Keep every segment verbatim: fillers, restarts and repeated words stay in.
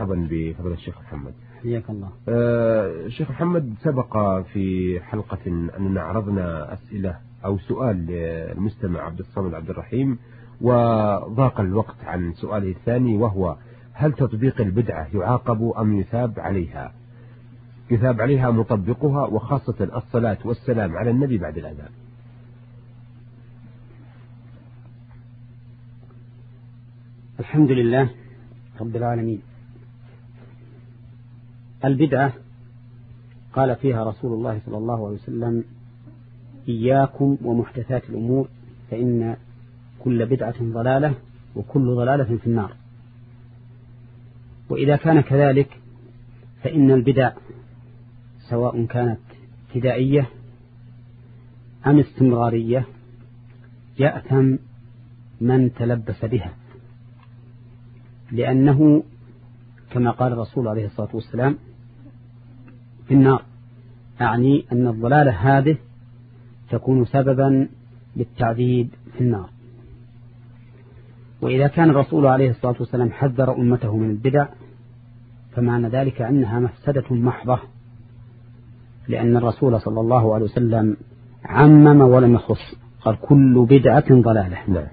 مرحبا بفضل الشيخ محمد. حياك الله. آه شيخ محمد، سبق في حلقة أننا عرضنا أسئلة أو سؤال للمستمع عبد الصمد عبد الرحيم، وضاق الوقت عن سؤاله الثاني، وهو: هل تطبيق البدعة يعاقب أم يثاب عليها؟ يثاب عليها مطبقها، وخاصة الصلاة والسلام على النبي بعد الأذان. الحمد لله رب العالمين. البدعة قال فيها رسول الله صلى الله عليه وسلم: إياكم ومحدثات الأمور فإن كل بدعة ضلالة وكل ضلالة في النار. وإذا كان كذلك فإن البدع سواء كانت ابتدائية أم استمرارية يأثم من تلبس بها، لأنه كما قال الرسول عليه الصلاة والسلام: في النار. أعني أن الضلالة هذه تكون سببا للتعذيب في النار. وإذا كان الرسول عليه الصلاة والسلام حذر أمته من البدع فمعنى ذلك أنها مفسدة محضة، لأن الرسول صلى الله عليه وسلم عمم ولم يخص، قال: كل بدعة ضلالة. لا.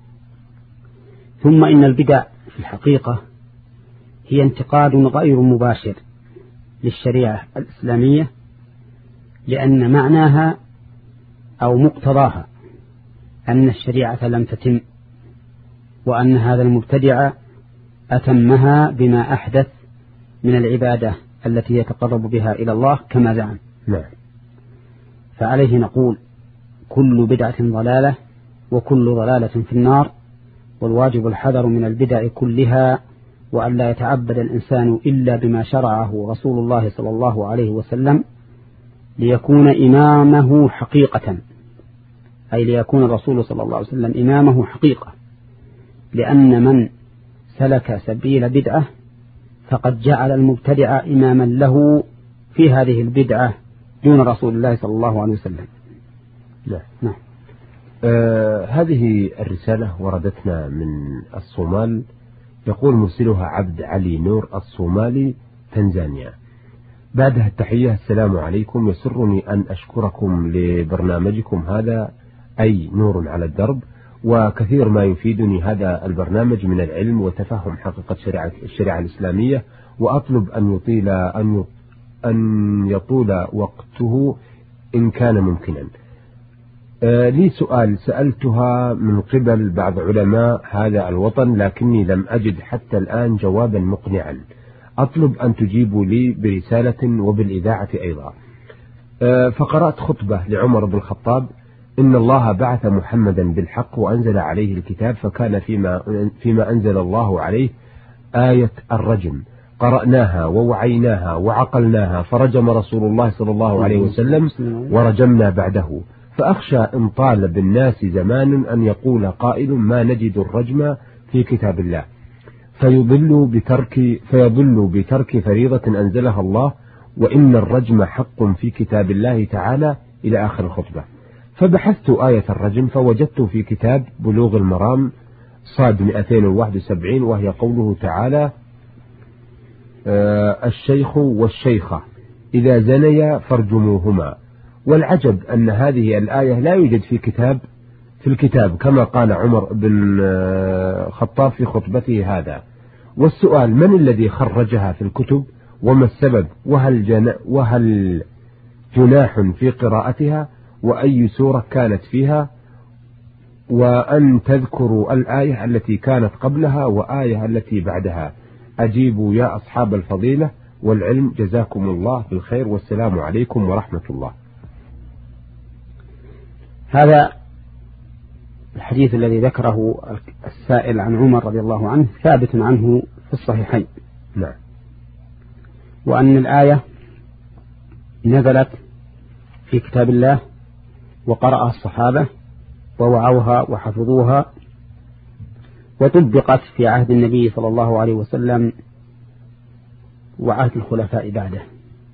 ثم إن البدع في الحقيقة هي انتقاد غير مباشر للشريعة الإسلامية، لأن معناها أو مقتضاها أن الشريعة لم تتم، وأن هذا المبتدع أتمها بما أحدث من العبادة التي يتقرب بها إلى الله كما زعم. لا. فعليه نقول: كل بدعة ضلالة وكل ضلالة في النار، والواجب الحذر من البدع كلها، وأن لا يتعبد الإنسان إلا بما شرعه رسول الله صلى الله عليه وسلم ليكون إمامه حقيقة، أي ليكون الرسول صلى الله عليه وسلم إمامه حقيقة، لأن من سلك سبيل بدعة فقد جعل المبتدع إماما له في هذه البدعة دون رسول الله صلى الله عليه وسلم. لا. نعم. آه هذه الرسالة وردتنا من الصومال، يقول مرسلها عبد علي نور الصومالي، تنزانيا: بعدها التحية، السلام عليكم، يسرني أن أشكركم لبرنامجكم هذا، أي نور على الدرب، وكثير ما يفيدني هذا البرنامج من العلم وتفهم حقيقة شريعة الشريعة الإسلامية، وأطلب أن يطيل أن أن يطول وقته إن كان ممكنا. آه لي سؤال سألتها من قبل بعض علماء هذا الوطن، لكني لم أجد حتى الآن جوابا مقنعا، أطلب أن تجيبوا لي برسالة وبالإذاعة أيضا. آه فقرأت خطبة لعمر بن الخطاب: إن الله بعث محمدا بالحق وأنزل عليه الكتاب، فكان فيما, فيما أنزل الله عليه آية الرجم، قرأناها ووعيناها وعقلناها، فرجم رسول الله صلى الله عليه وسلم ورجمنا بعده، فأخشى إن طال بالناس زمان أن يقول قائل: ما نجد الرجم في كتاب الله، فيضل بترك, فيضل بترك فريضة أنزلها الله، وإن الرجم حق في كتاب الله تعالى، إلى آخر الخطبة. فبحثت آية الرجم فوجدت في كتاب بلوغ المرام صاد مئتين وواحد وسبعين، وهي قوله تعالى: آه الشيخ والشيخة إذا زنيا فارجموهما. والعجب أن هذه الآية لا يوجد في كتاب في الكتاب كما قال عمر بن الخطاب في خطبته هذا. والسؤال: من الذي خرجها في الكتب، وما السبب، وهل, جنا وهل جناح في قراءتها، وأي سورة كانت فيها، وأن تذكروا الآية التي كانت قبلها وآية التي بعدها. أجيبوا يا أصحاب الفضيلة والعلم، جزاكم الله بالخير، والسلام عليكم ورحمة الله. هذا الحديث الذي ذكره السائل عن عمر رضي الله عنه ثابت عنه في الصحيحين. نعم. وأن الآية نزلت في كتاب الله وقرأها الصحابة ووعوها وحفظوها، وطبقت في عهد النبي صلى الله عليه وسلم وعهد الخلفاء بعده،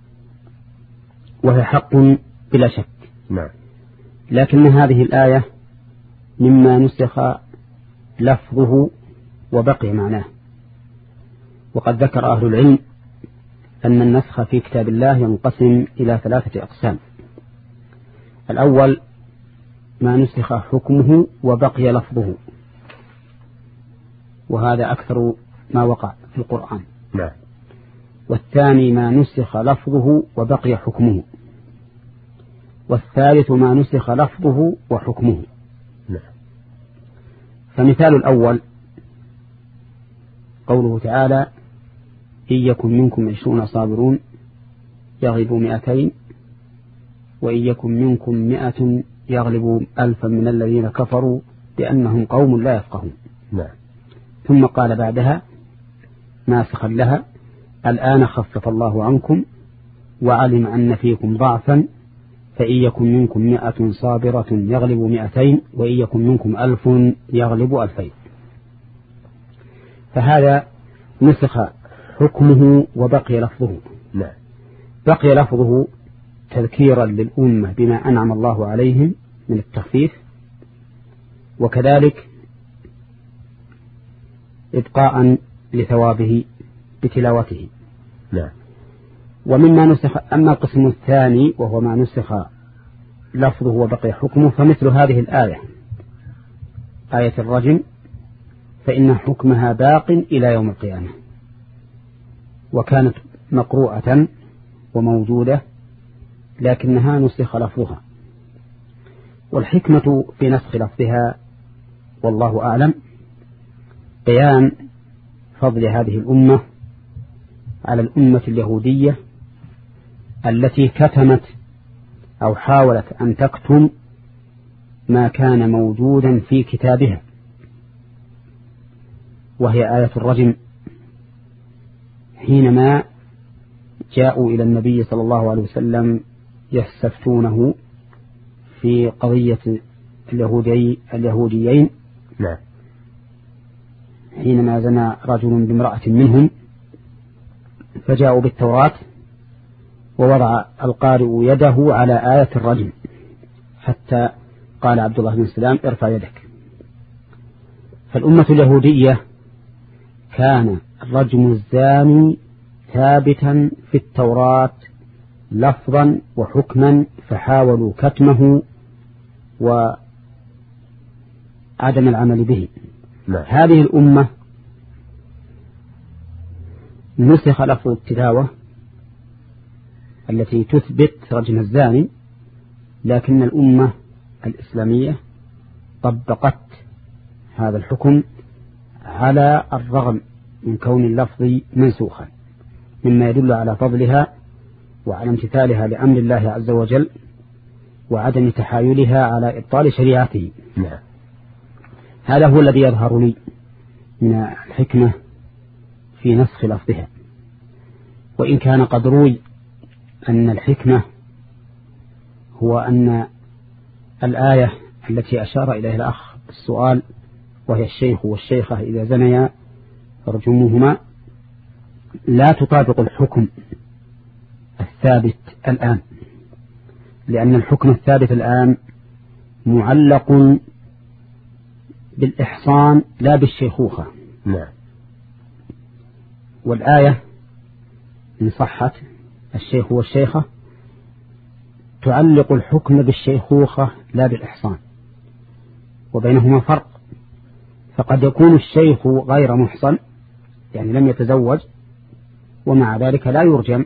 وهي حق بلا شك. نعم. لكن هذه الآية مما نسخ لفظه وبقي معناه، وقد ذكر أهل العلم أن النسخ في كتاب الله ينقسم إلى ثلاثة أقسام. الأول ما نسخ حكمه وبقي لفظه، وهذا أكثر ما وقع في القرآن. نعم. والثاني ما نسخ لفظه وبقي حكمه، والثالث ما نسخ لفظه وحكمه. نعم. فمثال الأول قوله تعالى إن يكن منكم عشرون صابرون يغلبوا مئتين وإن يكن منكم مئة يغلبوا ألفا من الذين كفروا بأنهم قوم لا يفقهون. نعم. ثم قال بعدها ناسخا لها الآن خفف الله عنكم وعلم أن فيكم ضعفا فإن يكن منكم مئة صابرة يغلبوا مئتين وإن يكن منكم ألف يغلبوا ألفين. فهذا نسخ حكمه وبقي لفظه. نعم. بقي لفظه تذكيرا للأمة بما أنعم الله عليهم من التخفيف، وكذلك إبقاء لثوابه بتلاوته. نعم. ومما نسخ. أما القسم الثاني وهو ما نسخ لفظه وبقي حكمه فمثل هذه الآية آية الرجم فإن حكمها باق إلى يوم القيامة، وكانت مقروءة وموجودة لكنها نسخ لفظها. والحكمة في نسخ لفظها والله أعلم بيان فضل هذه الأمة على الأمة اليهودية التي كتمت أو حاولت أن تكتم ما كان موجودا في كتابها، وهي آية الرجم. حينما جاءوا إلى النبي صلى الله عليه وسلم يستفتونه في قضية اليهودي اليهوديين، نعم. حينما زنى رجل بامرأة منهم فجاءوا بالتوراة ووضع القارئ يده على آية الرجم حتى قال عبد الله بن سلام ارفع يدك. فالأمة اليهودية كان رجم الزاني ثابتا في التوراة لفظا وحكما فحاولوا كتمه وعدم العمل به. نعم. هذه الأمة نسخ لفظ التلاوة التي تثبت رجم الزاني، لكن الأمة الإسلامية طبقت هذا الحكم على الرغم من كون اللفظ منسوخا، مما يدل على فضلها وعلى امتثالها لأمر الله عز وجل وعدم تحايلها على إبطال شريعته. نعم. هذا هو الذي يظهر لي من الحكمة في نسخ لفظها. وإن كان قد روي أن الحكمة هو أن الآية التي أشار إليها الأخ بالسؤال وهي الشيخ والشيخة إذا زنيا فارجموهما لا تطابق الحكم الثابت الآن، لأن الحكم الثابت الآن معلق بالإحصان لا بالشيخوخة. نعم. والآية إن صحت الشيخ والشيخة تعلق الحكم بالشيخوخة لا بالإحصان، وبينهما فرق. فقد يكون الشيخ غير محصن يعني لم يتزوج ومع ذلك لا يرجم،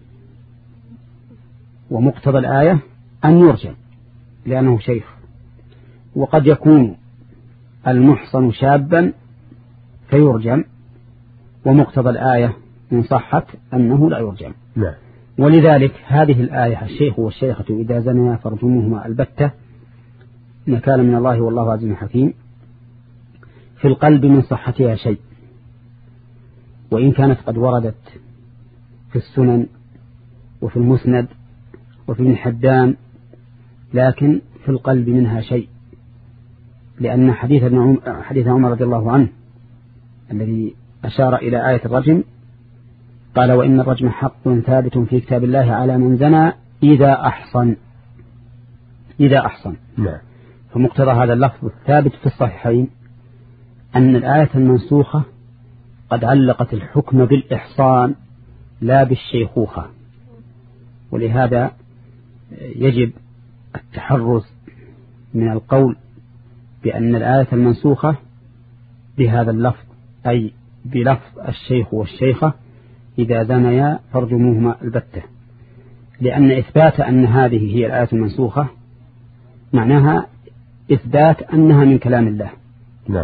ومقتضى الآية أن يرجم لأنه شيخ. وقد يكون المحصن شابا فيرجم، ومقتضى الآية إن صحت أنه لا يرجم. نعم. ولذلك هذه الآية الشيخ والشيخة إذا زنيا فارجموهما البتة نكال من الله والله عزيز حكيم في القلب من صحتها شيء، وإن كانت قد وردت في السنن وفي المسند وفي ابن حبان، لكن في القلب منها شيء، لأن حديث حديث عمر رضي الله عنه الذي أشار إلى آية الرجم قال وإن الرجم حق ثابت في كتاب الله على من زنى إذا أحصن إذا أحصن. نعم. فمقتضى هذا اللفظ الثابت في الصحيحين أن الآية المنسوخة قد علقت الحكم بالإحصان لا بالشيخوخة، ولهذا يجب التحرز من القول بأن الآية المنسوخة بهذا اللفظ، أي بلفظ الشيخ والشيخة إذا زنيا فارجموهما البتة، لأن إثبات أن هذه هي الآية المنسوخة معناها إثبات أنها من كلام الله. نعم.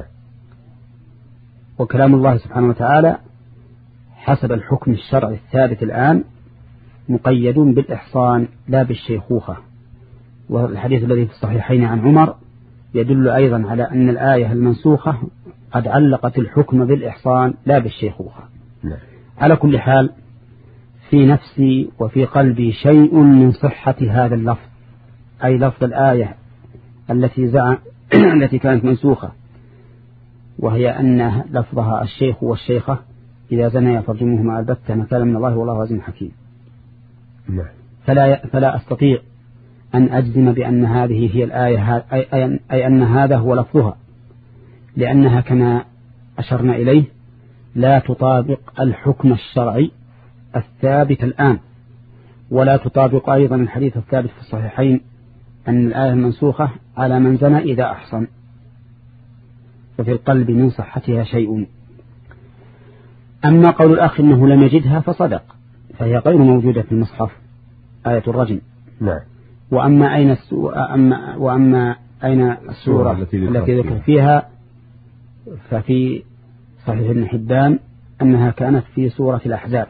وكلام الله سبحانه وتعالى حسب الحكم الشرعي الثابت الآن مقيد بالإحصان لا بالشيخوخة. والحديث الذي في الصحيحين عن عمر يدل أيضا على أن الآية المنسوخة قد علقت الحكم بالإحصان لا بالشيخوخة. نعم. على كل حال في نفسي وفي قلبي شيء من صحة هذا اللفظ، أي لفظ الآية التي زعم التي كانت منسوخة، وهي أن لفظها الشيخ والشيخة إذا زنيا فارجموهما البتة نكالا من الله والله عزيز حكيم. نعم. فلا فلا أستطيع أن أجزم بأن هذه هي الآية، أي, أي أن هذا هو لفظها، لأنها كما أشرنا إليه لا تطابق الحكم الشرعي الثابت الآن، ولا تطابق أيضا الحديث الثابت في الصحيحين أن الآية المنسوخة على من زنى إذا أحصن، ففي القلب من صحتها شيء. أما قول الأخ إنه لم يجدها فصدق، فهي غير موجودة في المصحف آية الرجم. نعم. وأما أين السورة أما وأما أين السورة التي ذكر فيها ففي صحيح ابن حبان أنها كانت في سورة الأحزاب،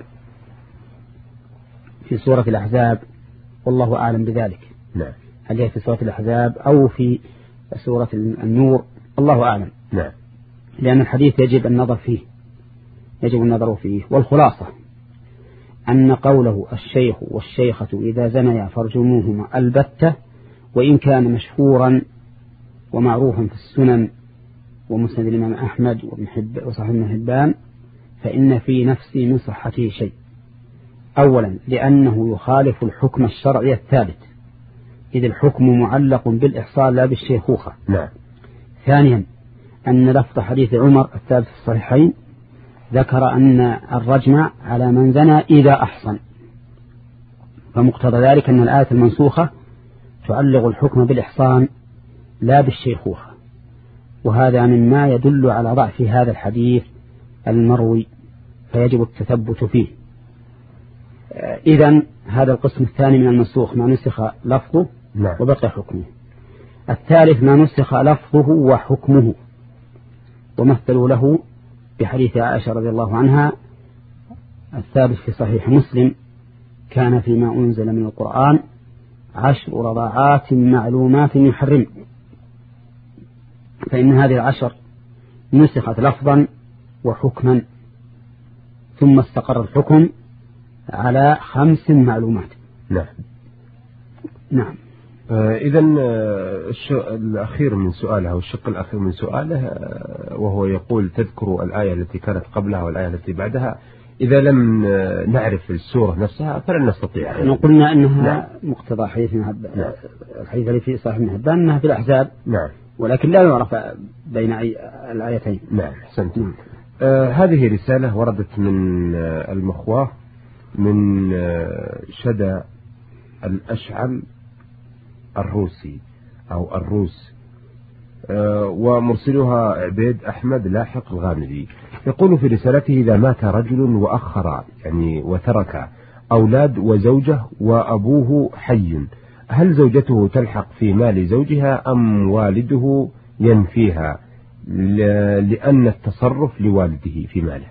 في سورة الأحزاب والله أعلم بذلك. نعم. هل هي في سورة الأحزاب أو في سورة النور الله أعلم. نعم. لأن الحديث يجب النظر فيه يجب النظر فيه والخلاصة أن قوله الشيخ والشيخة إذا زنيا فارجموهما البتة، وإن كان مشهورا ومعروفا في السنن ومسند الإمام أحمد وصحيح ابن حبان، فإن في نفسي من صحته شيء. أولا لأنه يخالف الحكم الشرعي الثابت، إذ الحكم معلق بالإحصان لا بالشيخوخة. نعم. ثانيا أن لفظ حديث عمر الثابت في الصحيحين ذكر أن الرجم على من زنى إذا أحصن، فمقتضى ذلك أن الآية المنسوخة تعلق الحكم بالإحصان لا بالشيخوخة، وهذا مما يدل على ضعف هذا الحديث المروي، فيجب التثبت فيه. إذن هذا القسم الثاني من المنسوخ ما نسخ لفظه نعم. وبقي حكمه. الثالث ما نسخ لفظه وحكمه، ومثلوا له بحديث عائشة رضي الله عنها الثابت في صحيح مسلم: كان فيما أنزل من القرآن عشر رضاعات معلومات يحرم. فإن هذه العشر نسخت لفظا وحكما، ثم استقر الحكم على خمس معلومات. نعم. نعم. آه إذن آه الأخير من سؤاله أو الشق الأخير من سؤاله آه وهو يقول: تذكر الآية التي كانت قبلها والآية التي بعدها، إذا لم آه نعرف السورة نفسها فلن نستطيع. يعني قلنا أنها نعم. مقتضى حديث نعم. الحديث الذي في صحيح ابن حبان أنها في الأحزاب. نعم. ولكن لا يعرف بين أي الآيتين. نعم أحسنت. نعم. آه هذه رسالة وردت من آه المخواه من آه شدى الأشعل الروسي أو الروس، أه ومرسلها عبيد أحمد لاحق الغامدي. يقول في رسالته: إذا مات رجل وأخر يعني وترك أولاد وزوجة وأبوه حي، هل زوجته تلحق في مال زوجها أم والده ينفيها لأن التصرف لوالده في ماله؟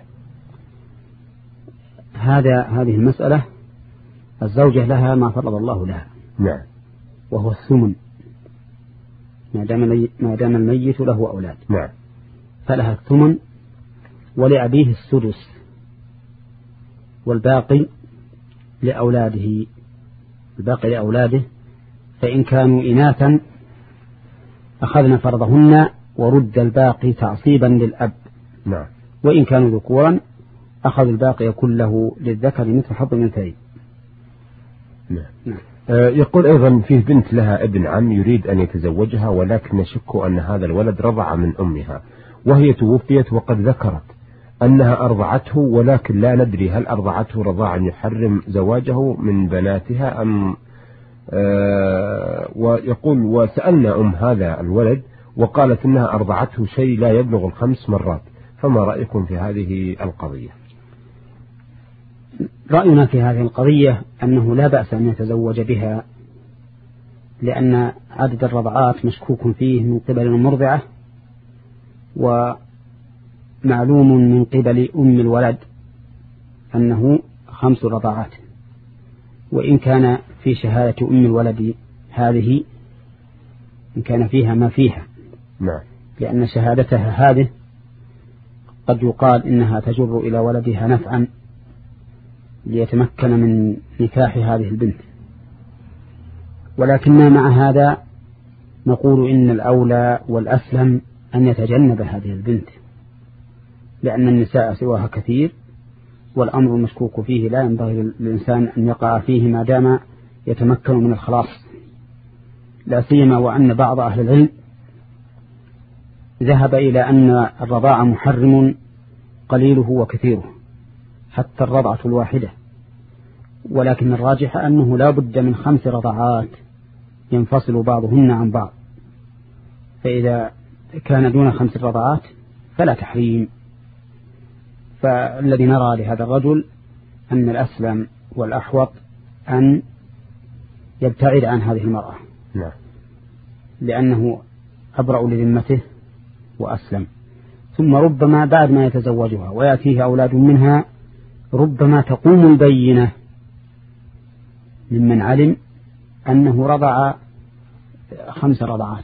هذا هذه المسألة الزوجة لها ما فرض الله لها. نعم. وهو الثمن ما دام ما دام الميت له أولاد. نعم. فلها الثمن، ولأبيه السدس، والباقي لأولاده الباقي لأولاده فإن كانوا إناثا أخذنا فرضهن ورد الباقي تعصيبا للأب. نعم. وإن كانوا ذكورا أخذ الباقي كله للذكر مثل حظ الأنثيين. نعم. نعم. يقول أيضا: فيه بنت لها ابن عم يريد أن يتزوجها، ولكن نشك أن هذا الولد رضع من أمها وهي توفيت وقد ذكرت أنها أرضعته، ولكن لا ندري هل أرضعته رضاعا يحرم زواجه من بناتها أم آه ويقول وسألنا أم هذا الولد وقالت أنها أرضعته شيء لا يبلغ الخمس مرات، فما رأيكم في هذه القضية؟ رأينا في هذه القضية أنه لا بأس أن يتزوج بها، لأن عدد الرضعات مشكوك فيه من قبل المرضعة، ومعلوم من قبل أم الولد أنه خمس رضعات، وإن كان في شهادة أم الولد هذه إن كان فيها ما فيها، نعم. لأن شهادتها هذه قد يقال إنها تجر إلى ولدها نفعا ليتمكن من نكاح هذه البنت، ولكننا مع هذا نقول إن الأولى والأسلم أن يتجنب هذه البنت، لأن النساء سواها كثير، والأمر المشكوك فيه لا ينبغي للإنسان أن يقع فيه ما دام يتمكن من الخلاص، لا سيما وأن بعض أهل العلم ذهب إلى أن الرضاعة محرم قليله وكثيره حتى الرضعة الواحدة، ولكن الراجح أنه لا بد من خمس رضعات ينفصل بعضهن عن بعض، فإذا كان دون خمس رضعات فلا تحريم. فالذي نرى لهذا الرجل أن الأسلم والأحوط أن يبتعد عن هذه المرأة، نعم. لأنه أبرأ لذمته وأسلم. ثم ربما بعد ما يتزوجها ويأتيه أولاد منها ربما تقوم البينة ممن علم أنه رضع خمس رضعات.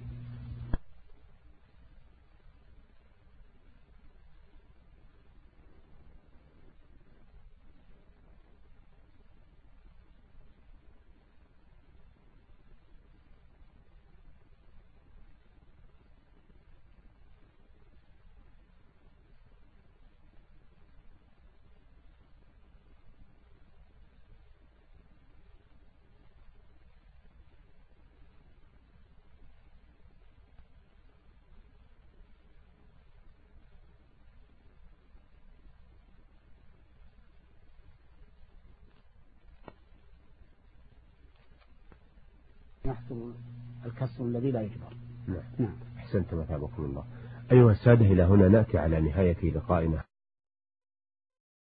يحصل الكسر الذي لا يجبر. نعم. نعم. أحسنت مثابكم الله. أيها السادة، إلى هنا نأتي على نهاية لقائنا.